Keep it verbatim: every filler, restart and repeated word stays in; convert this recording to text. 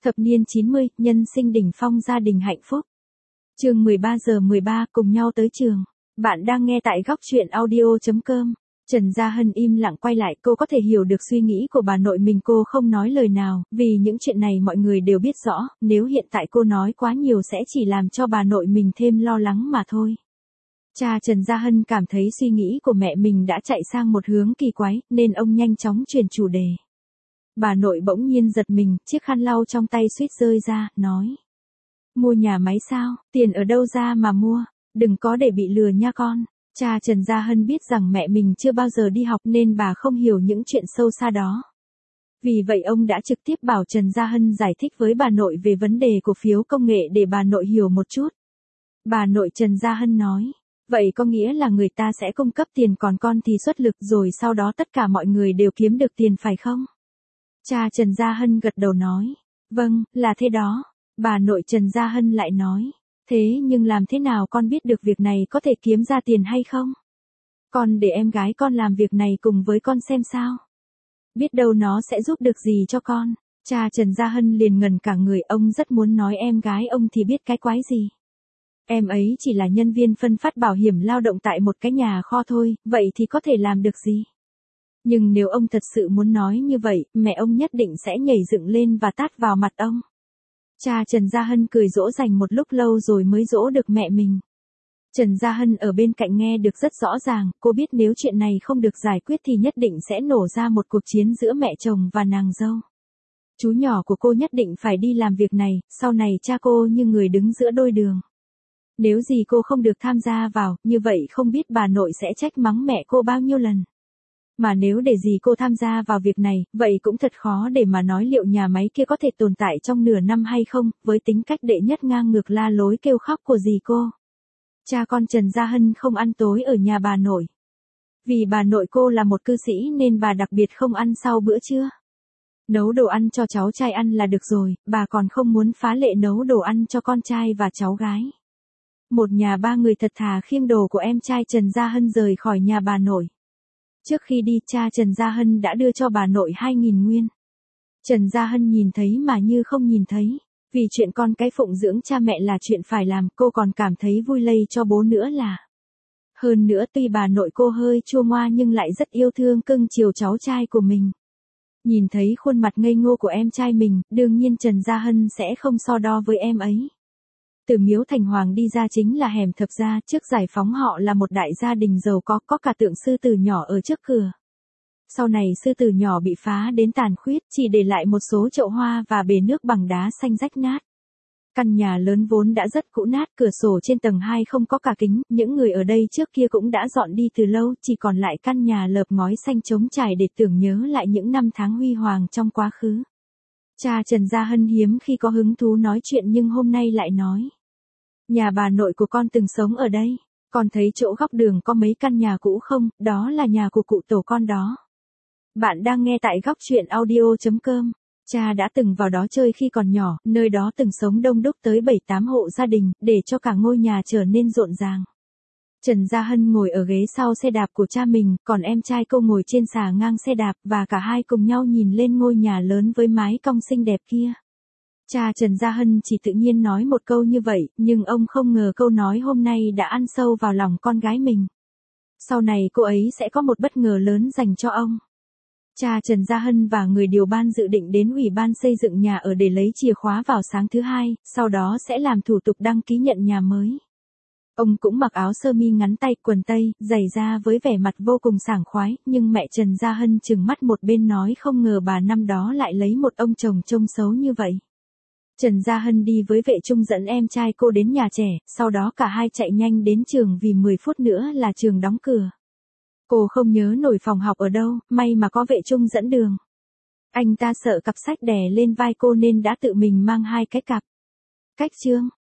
Thập niên chín mươi, nhân sinh đỉnh phong gia đình hạnh phúc. Chương mười ba giờ mười ba, cùng nhau tới trường. Bạn đang nghe tại góc truyện audio chấm com. Trần Gia Hân im lặng quay lại, cô có thể hiểu được suy nghĩ của bà nội mình, cô không nói lời nào, vì những chuyện này mọi người đều biết rõ, nếu hiện tại cô nói quá nhiều sẽ chỉ làm cho bà nội mình thêm lo lắng mà thôi. Cha Trần Gia Hân cảm thấy suy nghĩ của mẹ mình đã chạy sang một hướng kỳ quái, nên ông nhanh chóng chuyển chủ đề. Bà nội bỗng nhiên giật mình, chiếc khăn lau trong tay suýt rơi ra, nói. Mua nhà máy sao, tiền ở đâu ra mà mua, đừng có để bị lừa nha con. Cha Trần Gia Hân biết rằng mẹ mình chưa bao giờ đi học nên bà không hiểu những chuyện sâu xa đó. Vì vậy ông đã trực tiếp bảo Trần Gia Hân giải thích với bà nội về vấn đề cổ phiếu công nghệ để bà nội hiểu một chút. Bà nội Trần Gia Hân nói, vậy có nghĩa là người ta sẽ cung cấp tiền còn con thì xuất lực rồi sau đó tất cả mọi người đều kiếm được tiền phải không? Cha Trần Gia Hân gật đầu nói, vâng, là thế đó. Bà nội Trần Gia Hân lại nói, thế nhưng làm thế nào con biết được việc này có thể kiếm ra tiền hay không? Con để em gái con làm việc này cùng với con xem sao. Biết đâu nó sẽ giúp được gì cho con. Cha Trần Gia Hân liền ngần cả người, ông rất muốn nói em gái ông thì biết cái quái gì. Em ấy chỉ là nhân viên phân phát bảo hiểm lao động tại một cái nhà kho thôi, vậy thì có thể làm được gì? Nhưng nếu ông thật sự muốn nói như vậy, mẹ ông nhất định sẽ nhảy dựng lên và tát vào mặt ông. Cha Trần Gia Hân cười dỗ dành một lúc lâu rồi mới dỗ được mẹ mình. Trần Gia Hân ở bên cạnh nghe được rất rõ ràng, cô biết nếu chuyện này không được giải quyết thì nhất định sẽ nổ ra một cuộc chiến giữa mẹ chồng và nàng dâu. Chú nhỏ của cô nhất định phải đi làm việc này, sau này cha cô như người đứng giữa đôi đường. Nếu gì cô không được tham gia vào, như vậy không biết bà nội sẽ trách mắng mẹ cô bao nhiêu lần. Mà nếu để dì cô tham gia vào việc này, vậy cũng thật khó để mà nói liệu nhà máy kia có thể tồn tại trong nửa năm hay không, với tính cách đệ nhất ngang ngược la lối kêu khóc của dì cô. Cha con Trần Gia Hân không ăn tối ở nhà bà nội. Vì bà nội cô là một cư sĩ nên bà đặc biệt không ăn sau bữa trưa. Nấu đồ ăn cho cháu trai ăn là được rồi, bà còn không muốn phá lệ nấu đồ ăn cho con trai và cháu gái. Một nhà ba người thật thà khiêng đồ của em trai Trần Gia Hân rời khỏi nhà bà nội. Trước khi đi, cha Trần Gia Hân đã đưa cho bà nội hai nghìn nguyên. Trần Gia Hân nhìn thấy mà như không nhìn thấy. Vì chuyện con cái phụng dưỡng cha mẹ là chuyện phải làm, cô còn cảm thấy vui lây cho bố nữa là. Hơn nữa tuy bà nội cô hơi chua ngoa nhưng lại rất yêu thương cưng chiều cháu trai của mình. Nhìn thấy khuôn mặt ngây ngô của em trai mình, đương nhiên Trần Gia Hân sẽ không so đo với em ấy. Từ Miếu Thành Hoàng đi ra chính là hẻm Thập Gia, trước giải phóng họ là một đại gia đình giàu có, có cả tượng sư tử nhỏ ở trước cửa. Sau này sư tử nhỏ bị phá đến tàn khuyết, chỉ để lại một số chậu hoa và bể nước bằng đá xanh rách nát. Căn nhà lớn vốn đã rất cũ nát, cửa sổ trên tầng hai không có cả kính, những người ở đây trước kia cũng đã dọn đi từ lâu, chỉ còn lại căn nhà lợp ngói xanh trống trải để tưởng nhớ lại những năm tháng huy hoàng trong quá khứ. Cha Trần Gia Hân hiếm khi có hứng thú nói chuyện nhưng hôm nay lại nói. Nhà bà nội của con từng sống ở đây, con thấy chỗ góc đường có mấy căn nhà cũ không, đó là nhà của cụ tổ con đó. Bạn đang nghe tại góc truyện audio chấm com. Cha đã từng vào đó chơi khi còn nhỏ, nơi đó từng sống đông đúc tới bảy tám hộ gia đình, để cho cả ngôi nhà trở nên rộn ràng. Trần Gia Hân ngồi ở ghế sau xe đạp của cha mình, còn em trai cô ngồi trên xà ngang xe đạp và cả hai cùng nhau nhìn lên ngôi nhà lớn với mái cong xinh đẹp kia. Cha Trần Gia Hân chỉ tự nhiên nói một câu như vậy, nhưng ông không ngờ câu nói hôm nay đã ăn sâu vào lòng con gái mình. Sau này cô ấy sẽ có một bất ngờ lớn dành cho ông. Cha Trần Gia Hân và người điều ban dự định đến ủy ban xây dựng nhà ở để lấy chìa khóa vào sáng thứ hai, sau đó sẽ làm thủ tục đăng ký nhận nhà mới. Ông cũng mặc áo sơ mi ngắn tay, quần tây, giày da với vẻ mặt vô cùng sảng khoái, nhưng mẹ Trần Gia Hân trừng mắt một bên nói không ngờ bà năm đó lại lấy một ông chồng trông xấu như vậy. Trần Gia Hân đi với vệ trung dẫn em trai cô đến nhà trẻ, sau đó cả hai chạy nhanh đến trường vì mười phút nữa là trường đóng cửa. Cô không nhớ nổi phòng học ở đâu, may mà có vệ trung dẫn đường. Anh ta sợ cặp sách đè lên vai cô nên đã tự mình mang hai cái cặp. Cách chương.